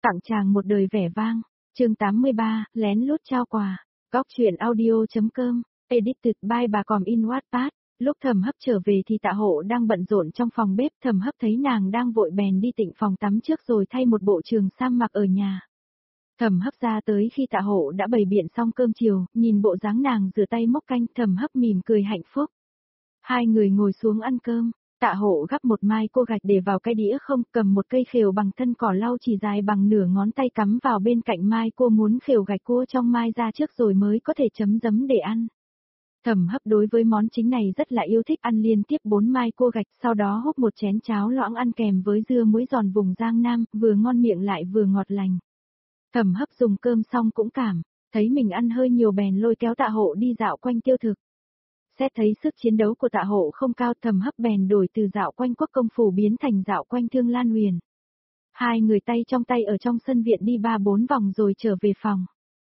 Tặng chàng một đời vẻ vang. Chương 83, lén lút trao quà. Góc truyện audio.com, edited by bà Còm in Wattpad. Lúc Thẩm Hấp trở về thì Tạ Hộ đang bận rộn trong phòng bếp, Thẩm Hấp thấy nàng đang vội bèn đi tịnh phòng tắm trước rồi thay một bộ trường sam mặc ở nhà. Thẩm Hấp ra tới khi Tạ Hộ đã bày biện xong cơm chiều, nhìn bộ dáng nàng rửa tay múc canh, Thẩm Hấp mỉm cười hạnh phúc. Hai người ngồi xuống ăn cơm. Tạ Hộ gắp một mai cua gạch để vào cái đĩa không, cầm một cây khều bằng thân cỏ lau chỉ dài bằng nửa ngón tay cắm vào bên cạnh mai cua, muốn khều gạch cua trong mai ra trước rồi mới có thể chấm giấm để ăn. Thẩm Hấp đối với món chính này rất là yêu thích, ăn liên tiếp 4 mai cua gạch, sau đó húp một chén cháo loãng ăn kèm với dưa muối giòn vùng Giang Nam, vừa ngon miệng lại vừa ngọt lành. Thẩm Hấp dùng cơm xong cũng cảm thấy mình ăn hơi nhiều bèn lôi kéo Tạ Hộ đi dạo quanh tiêu thực. Xét thấy sức chiến đấu của Tạ Hộ không cao, Thẩm Hấp bèn đổi từ dạo quanh Quốc Công phủ biến thành dạo quanh Thương Lan Huyền. Hai người tay trong tay ở trong sân viện đi 3-4 vòng rồi trở về phòng.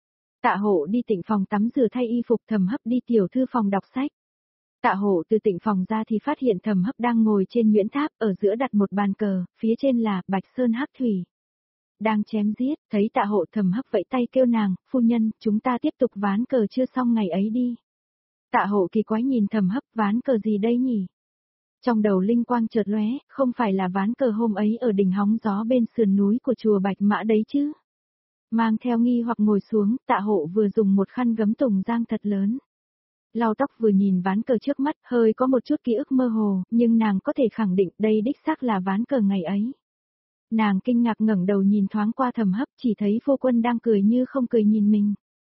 Tạ Hộ đi tịnh phòng tắm rửa thay y phục, Thẩm Hấp đi tiểu thư phòng đọc sách. Tạ Hộ từ tịnh phòng ra thì phát hiện Thẩm Hấp đang ngồi trên Nguyễn Tháp, ở giữa đặt một bàn cờ, phía trên là Bạch Sơn Hắc Thủy. Đang chém giết, thấy Tạ Hộ, Thẩm Hấp vẫy tay kêu nàng, phu nhân, chúng ta tiếp tục ván cờ chưa xong ngày ấy đi. Tạ Hộ kỳ quái nhìn Thẩm Hấp, ván cờ gì đây nhỉ? Trong đầu linh quang chợt lóe, không phải là ván cờ hôm ấy ở đỉnh hóng gió bên sườn núi của chùa Bạch Mã đấy chứ? Mang theo nghi hoặc ngồi xuống, Tạ Hộ vừa dùng một khăn gấm tùng giang thật lớn. Lau tóc vừa nhìn ván cờ trước mắt, hơi có một chút ký ức mơ hồ, nhưng nàng có thể khẳng định đây đích xác là ván cờ ngày ấy. Nàng kinh ngạc ngẩng đầu nhìn thoáng qua Thẩm Hấp, chỉ thấy phu quân đang cười như không cười nhìn mình.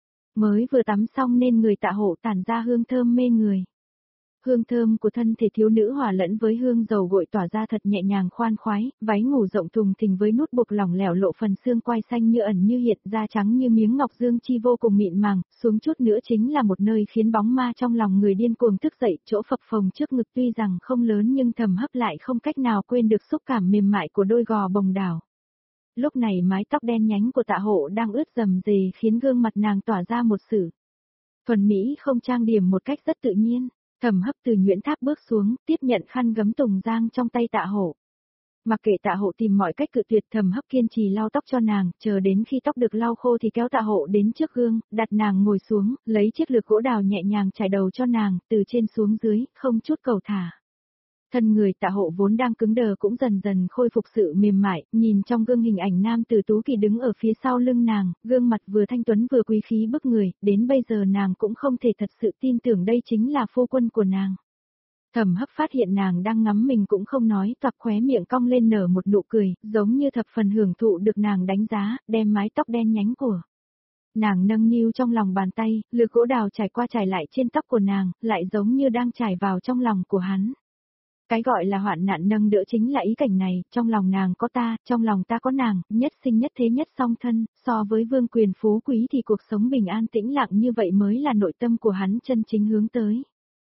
Mới vừa tắm xong nên người Tạ Hộ tản ra hương thơm mê người. Hương thơm của thân thể thiếu nữ hòa lẫn với hương dầu gội tỏa ra thật nhẹ nhàng khoan khoái, váy ngủ rộng thùng thình với nút buộc lỏng lẻo lộ phần xương quai xanh như ẩn như hiện, da trắng như miếng ngọc dương chi vô cùng mịn màng, xuống chút nữa chính là một nơi khiến bóng ma trong lòng người điên cuồng thức dậy, chỗ phập phồng trước ngực tuy rằng không lớn nhưng Thẩm Hấp lại không cách nào quên được xúc cảm mềm mại của đôi gò bồng đảo. Lúc này mái tóc đen nhánh của Tạ Hộ đang ướt rầm rề khiến gương mặt nàng tỏa ra một sự thuần mỹ không trang điểm một cách rất tự nhiên. Thẩm Hấp từ Nguyễn Tháp bước xuống, tiếp nhận khăn gấm tùng giang trong tay Tạ Hộ. Mặc kệ Tạ Hộ tìm mọi cách cự tuyệt, Thẩm Hấp kiên trì lau tóc cho nàng, chờ đến khi tóc được lau khô thì kéo Tạ Hộ đến trước gương, đặt nàng ngồi xuống, lấy chiếc lược gỗ đào nhẹ nhàng chải đầu cho nàng, từ trên xuống dưới, không chút cầu thả. Thân người Tạ Hộ vốn đang cứng đờ cũng dần dần khôi phục sự mềm mại, nhìn trong gương hình ảnh nam tử tú kỳ đứng ở phía sau lưng nàng, gương mặt vừa thanh tuấn vừa quý khí bức người, đến bây giờ nàng cũng không thể thật sự tin tưởng đây chính là phu quân của nàng. Thẩm Hấp phát hiện nàng đang ngắm mình cũng không nói, toạc khóe miệng cong lên nở một nụ cười, giống như thập phần hưởng thụ được nàng đánh giá, đem mái tóc đen nhánh của nàng nâng niu trong lòng bàn tay, lược gỗ đào trải qua trải lại trên tóc của nàng, lại giống như đang trải vào trong lòng của hắn. Cái gọi là hoạn nạn nâng đỡ chính là ý cảnh này, trong lòng nàng có ta, trong lòng ta có nàng, nhất sinh nhất thế nhất song thân, so với vương quyền phú quý thì cuộc sống bình an tĩnh lặng như vậy mới là nội tâm của hắn chân chính hướng tới.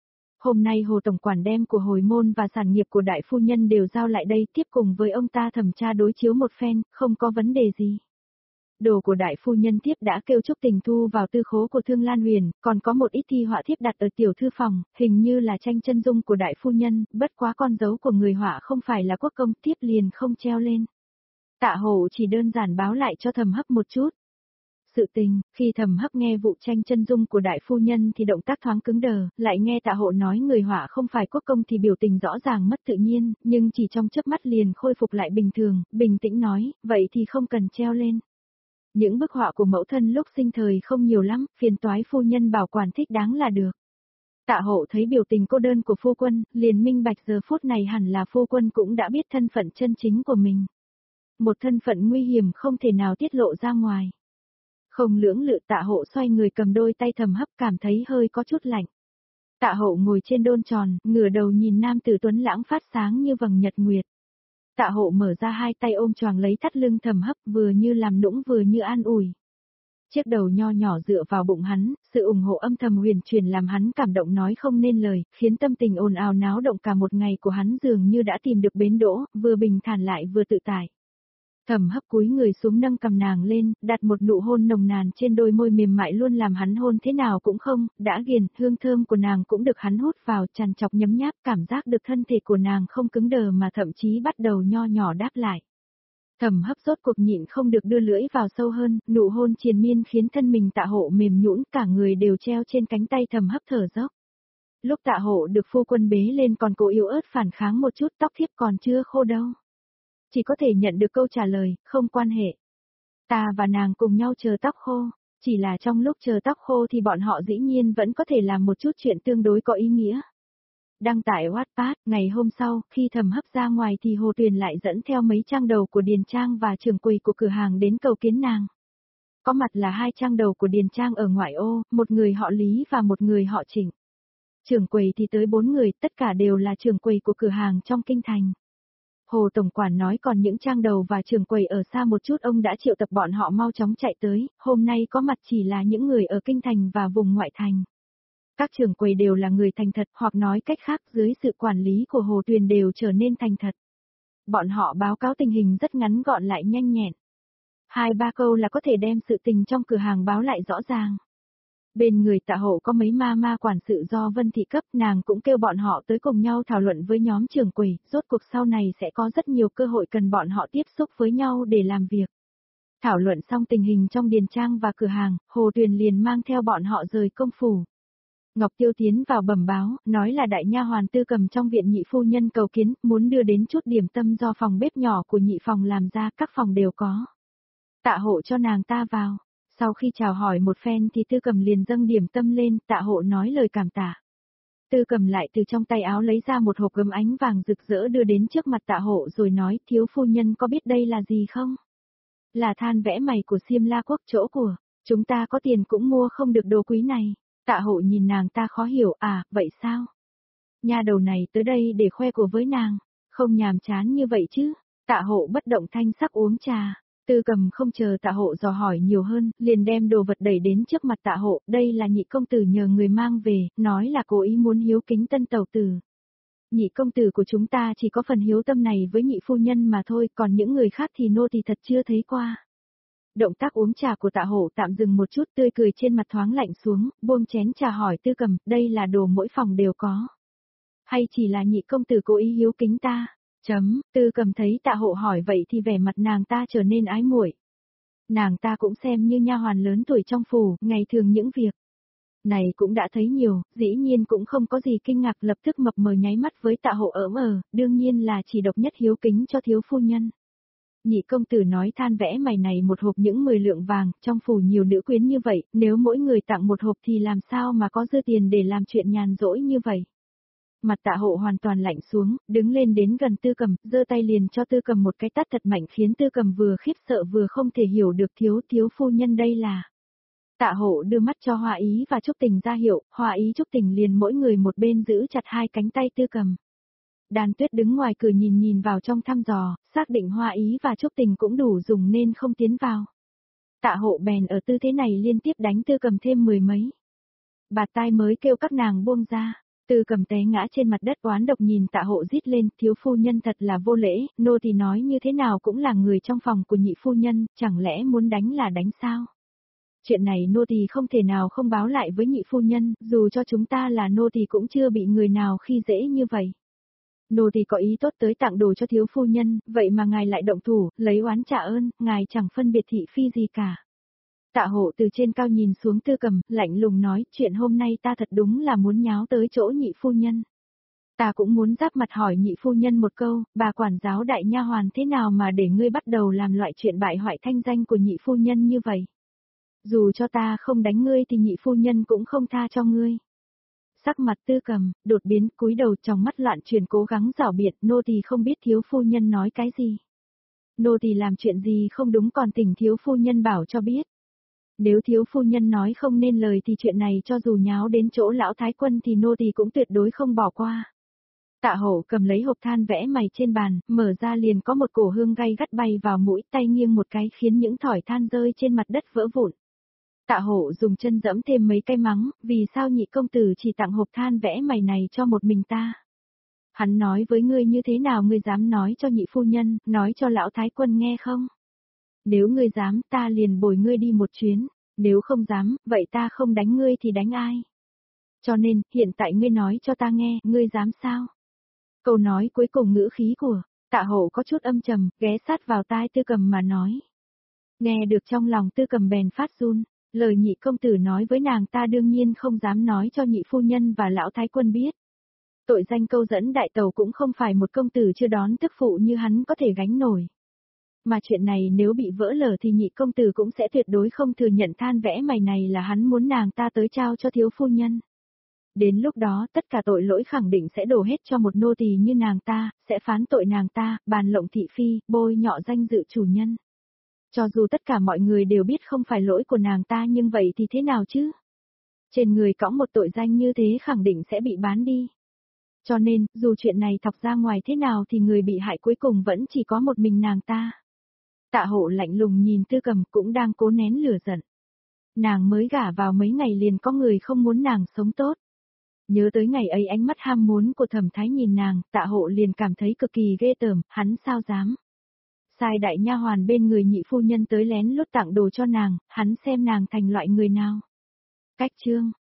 Hôm nay Hồ Tổng Quản đem của hồi môn và sản nghiệp của đại phu nhân đều giao lại đây, tiếp cùng với ông ta thẩm tra đối chiếu một phen, không có vấn đề gì. Đồ của đại phu nhân thiếp đã kêu Trúc Tình thu vào tư khố của Thương Lan Huyền, còn có một ít thi họa thiếp đặt ở tiểu thư phòng, hình như là tranh chân dung của đại phu nhân, bất quá con dấu của người họa không phải là Quốc Công, thiếp liền không treo lên. Tạ Hộ chỉ đơn giản báo lại cho Thẩm Hấp một chút. Sự tình, khi Thẩm Hấp nghe vụ tranh chân dung của đại phu nhân thì động tác thoáng cứng đờ, lại nghe Tạ Hộ nói người họa không phải Quốc Công thì biểu tình rõ ràng mất tự nhiên, nhưng chỉ trong chớp mắt liền khôi phục lại bình thường, bình tĩnh nói, vậy thì không cần treo lên. Những bức họa của mẫu thân lúc sinh thời không nhiều lắm, phiền toái phu nhân bảo quản thích đáng là được. Tạ Hộ thấy biểu tình cô đơn của phu quân, liền minh bạch giờ phút này hẳn là phu quân cũng đã biết thân phận chân chính của mình. Một thân phận nguy hiểm không thể nào tiết lộ ra ngoài. Không lưỡng lự, Tạ Hộ xoay người cầm đôi tay Thẩm Hấp, cảm thấy hơi có chút lạnh. Tạ Hộ ngồi trên đôn tròn, ngửa đầu nhìn nam tử tuấn lãng phát sáng như vầng nhật nguyệt. Tạ Hộ mở ra hai tay ôm choàng lấy thắt lưng Thẩm Hấp, vừa như làm nũng vừa như an ủi. Chiếc đầu nho nhỏ dựa vào bụng hắn, sự ủng hộ âm thầm huyền truyền làm hắn cảm động nói không nên lời, khiến tâm tình ồn ào náo động cả một ngày của hắn dường như đã tìm được bến đỗ, vừa bình thản lại vừa tự tại. Thẩm Hấp cúi người xuống nâng cầm nàng lên, đặt một nụ hôn nồng nàn trên đôi môi mềm mại luôn làm hắn hôn thế nào cũng không, đã ghiền, hương thơm của nàng cũng được hắn hút vào, tràn trọc nhấm nháp, cảm giác được thân thể của nàng không cứng đờ mà thậm chí bắt đầu nho nhỏ đáp lại. Thẩm Hấp rốt cuộc nhịn không được đưa lưỡi vào sâu hơn, nụ hôn triền miên khiến thân mình Tạ Hộ mềm nhũn, cả người đều treo trên cánh tay Thẩm Hấp thở dốc. Lúc Tạ Hộ được phu quân bế lên còn cố yếu ớt phản kháng một chút, tóc thiếp còn chưa khô đâu. Chỉ có thể nhận được câu trả lời, không quan hệ. Ta và nàng cùng nhau chờ tóc khô, chỉ là trong lúc chờ tóc khô thì bọn họ dĩ nhiên vẫn có thể làm một chút chuyện tương đối có ý nghĩa. Đăng tải Wattpad, ngày hôm sau, khi Thẩm Hấp ra ngoài thì Hồ Tuyền lại dẫn theo mấy trang đầu của Điền Trang và trưởng quầy của cửa hàng đến cầu kiến nàng. Có mặt là 2 trang đầu của Điền Trang ở ngoại ô, một người họ Lý và một người họ Trịnh. Trưởng quầy thì tới 4 người, tất cả đều là trưởng quầy của cửa hàng trong kinh thành. Hồ Tổng Quản nói còn những trang đầu và trưởng quầy ở xa một chút ông đã triệu tập bọn họ mau chóng chạy tới, hôm nay có mặt chỉ là những người ở kinh thành và vùng ngoại thành. Các trưởng quầy đều là người thành thật, hoặc nói cách khác dưới sự quản lý của Hồ Tuyền đều trở nên thành thật. Bọn họ báo cáo tình hình rất ngắn gọn lại nhanh nhẹn. 2-3 câu là có thể đem sự tình trong cửa hàng báo lại rõ ràng. Bên người Tạ Hộ có mấy ma quản sự do Vân Thị cấp, nàng cũng kêu bọn họ tới cùng nhau thảo luận với nhóm trưởng quầy, rốt cuộc sau này sẽ có rất nhiều cơ hội cần bọn họ tiếp xúc với nhau để làm việc. Thảo luận xong tình hình trong điền trang và cửa hàng, Hồ Tuyền liền mang theo bọn họ rời công phủ. Ngọc Tiêu tiến vào bẩm báo, nói là đại nha hoàn Tư Cầm trong viện nhị phu nhân cầu kiến, muốn đưa đến chút điểm tâm do phòng bếp nhỏ của nhị phòng làm ra, các phòng đều có. Tạ Hộ cho nàng ta vào. Sau khi chào hỏi một phen thì Tư Cầm liền dâng điểm tâm lên, Tạ Hộ nói lời cảm tạ. Tư Cầm lại từ trong tay áo lấy ra một hộp gấm ánh vàng rực rỡ đưa đến trước mặt Tạ Hộ rồi nói, thiếu phu nhân có biết đây là gì không? Là than vẽ mày của Xiêm La Quốc chỗ của, chúng ta có tiền cũng mua không được đồ quý này. Tạ Hộ nhìn nàng ta khó hiểu, à, vậy sao? Nha đầu này tới đây để khoe của với nàng, không nhàm chán như vậy chứ. Tạ Hộ bất động thanh sắc uống trà. Tư Cầm không chờ Tạ Hộ dò hỏi nhiều hơn, liền đem đồ vật đẩy đến trước mặt Tạ Hộ, đây là nhị công tử nhờ người mang về, nói là cố ý muốn hiếu kính tân tẩu tử. Nhị công tử của chúng ta chỉ có phần hiếu tâm này với nhị phu nhân mà thôi, còn những người khác thì nô tỳ thật chưa thấy qua. Động tác uống trà của Tạ Hộ tạm dừng một chút, tươi cười trên mặt thoáng lạnh xuống, buông chén trà hỏi Tư Cầm, đây là đồ mỗi phòng đều có. Hay chỉ là nhị công tử cố ý hiếu kính ta? Tư Cầm thấy Tạ Hộ hỏi vậy thì vẻ mặt nàng ta trở nên ái muội. Nàng ta cũng xem như nha hoàn lớn tuổi trong phủ, ngày thường những việc này cũng đã thấy nhiều, dĩ nhiên cũng không có gì kinh ngạc, lập tức mập mờ nháy mắt với Tạ Hộ đương nhiên là chỉ độc nhất hiếu kính cho thiếu phu nhân. Nhị công tử nói than vẽ mày này một hộp những 10 lượng vàng, trong phủ nhiều nữ quyến như vậy, nếu mỗi người tặng một hộp thì làm sao mà có dư tiền để làm chuyện nhàn rỗi như vậy. Mặt Tạ Hộ hoàn toàn lạnh xuống, đứng lên đến gần Tư Cầm, giơ tay liền cho Tư Cầm một cái tát thật mạnh khiến Tư Cầm vừa khiếp sợ vừa không thể hiểu được thiếu phu nhân đây là. Tạ Hộ đưa mắt cho Hoa Ý và Trúc Tình ra hiệu, Hoa Ý Trúc Tình liền mỗi người một bên giữ chặt 2 cánh tay Tư Cầm. Đàn Tuyết đứng ngoài cửa nhìn vào trong thăm dò, xác định Hoa Ý và Trúc Tình cũng đủ dùng nên không tiến vào. Tạ Hộ bèn ở tư thế này liên tiếp đánh Tư Cầm thêm 10 mấy. Bạt tai mới kêu các nàng buông ra. Tư Cầm té ngã trên mặt đất oán độc nhìn Tạ Hộ rít lên, thiếu phu nhân thật là vô lễ, nô tỳ nói như thế nào cũng là người trong phòng của nhị phu nhân, chẳng lẽ muốn đánh là đánh sao? Chuyện này nô tỳ không thể nào không báo lại với nhị phu nhân, dù cho chúng ta là nô tỳ cũng chưa bị người nào khi dễ như vậy. Nô tỳ có ý tốt tới tặng đồ cho thiếu phu nhân, vậy mà ngài lại động thủ, lấy oán trả ơn, ngài chẳng phân biệt thị phi gì cả. Tạ Hộ từ trên cao nhìn xuống Tư Cầm, lạnh lùng nói, chuyện hôm nay ta thật đúng là muốn nháo tới chỗ nhị phu nhân. Ta cũng muốn giáp mặt hỏi nhị phu nhân một câu, bà quản giáo đại nha hoàn thế nào mà để ngươi bắt đầu làm loại chuyện bại hoại thanh danh của nhị phu nhân như vậy. Dù cho ta không đánh ngươi thì nhị phu nhân cũng không tha cho ngươi. Sắc mặt Tư Cầm đột biến, cúi đầu trong mắt loạn truyền cố gắng giảo biện, nô tỳ không biết thiếu phu nhân nói cái gì. Nô tỳ làm chuyện gì không đúng còn thỉnh thiếu phu nhân bảo cho biết. Nếu thiếu phu nhân nói không nên lời thì chuyện này cho dù nháo đến chỗ lão thái quân thì nô tỳ cũng tuyệt đối không bỏ qua. Tạ Hộ cầm lấy hộp than vẽ mày trên bàn, mở ra liền có một cổ hương gay gắt bay vào mũi, tay nghiêng một cái khiến những thỏi than rơi trên mặt đất vỡ vụn. Tạ Hộ dùng chân dẫm thêm mấy cái mắng, vì sao nhị công tử chỉ tặng hộp than vẽ mày này cho một mình ta? Hắn nói với ngươi như thế nào ngươi dám nói cho nhị phu nhân, nói cho lão thái quân nghe không? Nếu ngươi dám ta liền bồi ngươi đi một chuyến, nếu không dám, vậy ta không đánh ngươi thì đánh ai? Cho nên, hiện tại ngươi nói cho ta nghe, ngươi dám sao? Câu nói cuối cùng ngữ khí của Tạ Hậu có chút âm trầm, ghé sát vào tai Tư Cầm mà nói. Nghe được trong lòng Tư Cầm bèn phát run, lời nhị công tử nói với nàng ta đương nhiên không dám nói cho nhị phu nhân và lão thái quân biết. Tội danh câu dẫn đại tàu cũng không phải một công tử chưa đón tức phụ như hắn có thể gánh nổi. Mà chuyện này nếu bị vỡ lở thì nhị công tử cũng sẽ tuyệt đối không thừa nhận than vẽ mày này là hắn muốn nàng ta tới trao cho thiếu phu nhân. Đến lúc đó tất cả tội lỗi khẳng định sẽ đổ hết cho một nô tỳ như nàng ta, sẽ phán tội nàng ta, bàn lộng thị phi, bôi nhọ danh dự chủ nhân. Cho dù tất cả mọi người đều biết không phải lỗi của nàng ta nhưng vậy thì thế nào chứ? Trên người cõng một tội danh như thế khẳng định sẽ bị bán đi. Cho nên, dù chuyện này thọc ra ngoài thế nào thì người bị hại cuối cùng vẫn chỉ có một mình nàng ta. Tạ Hộ lạnh lùng nhìn Tư Cầm cũng đang cố nén lửa giận. Nàng mới gả vào mấy ngày liền có người không muốn nàng sống tốt. Nhớ tới ngày ấy ánh mắt ham muốn của Thẩm Thái nhìn nàng, Tạ Hộ liền cảm thấy cực kỳ ghê tởm, hắn sao dám. Sai đại nha hoàn bên người nhị phu nhân tới lén lút tặng đồ cho nàng, hắn xem nàng thành loại người nào. Cách chương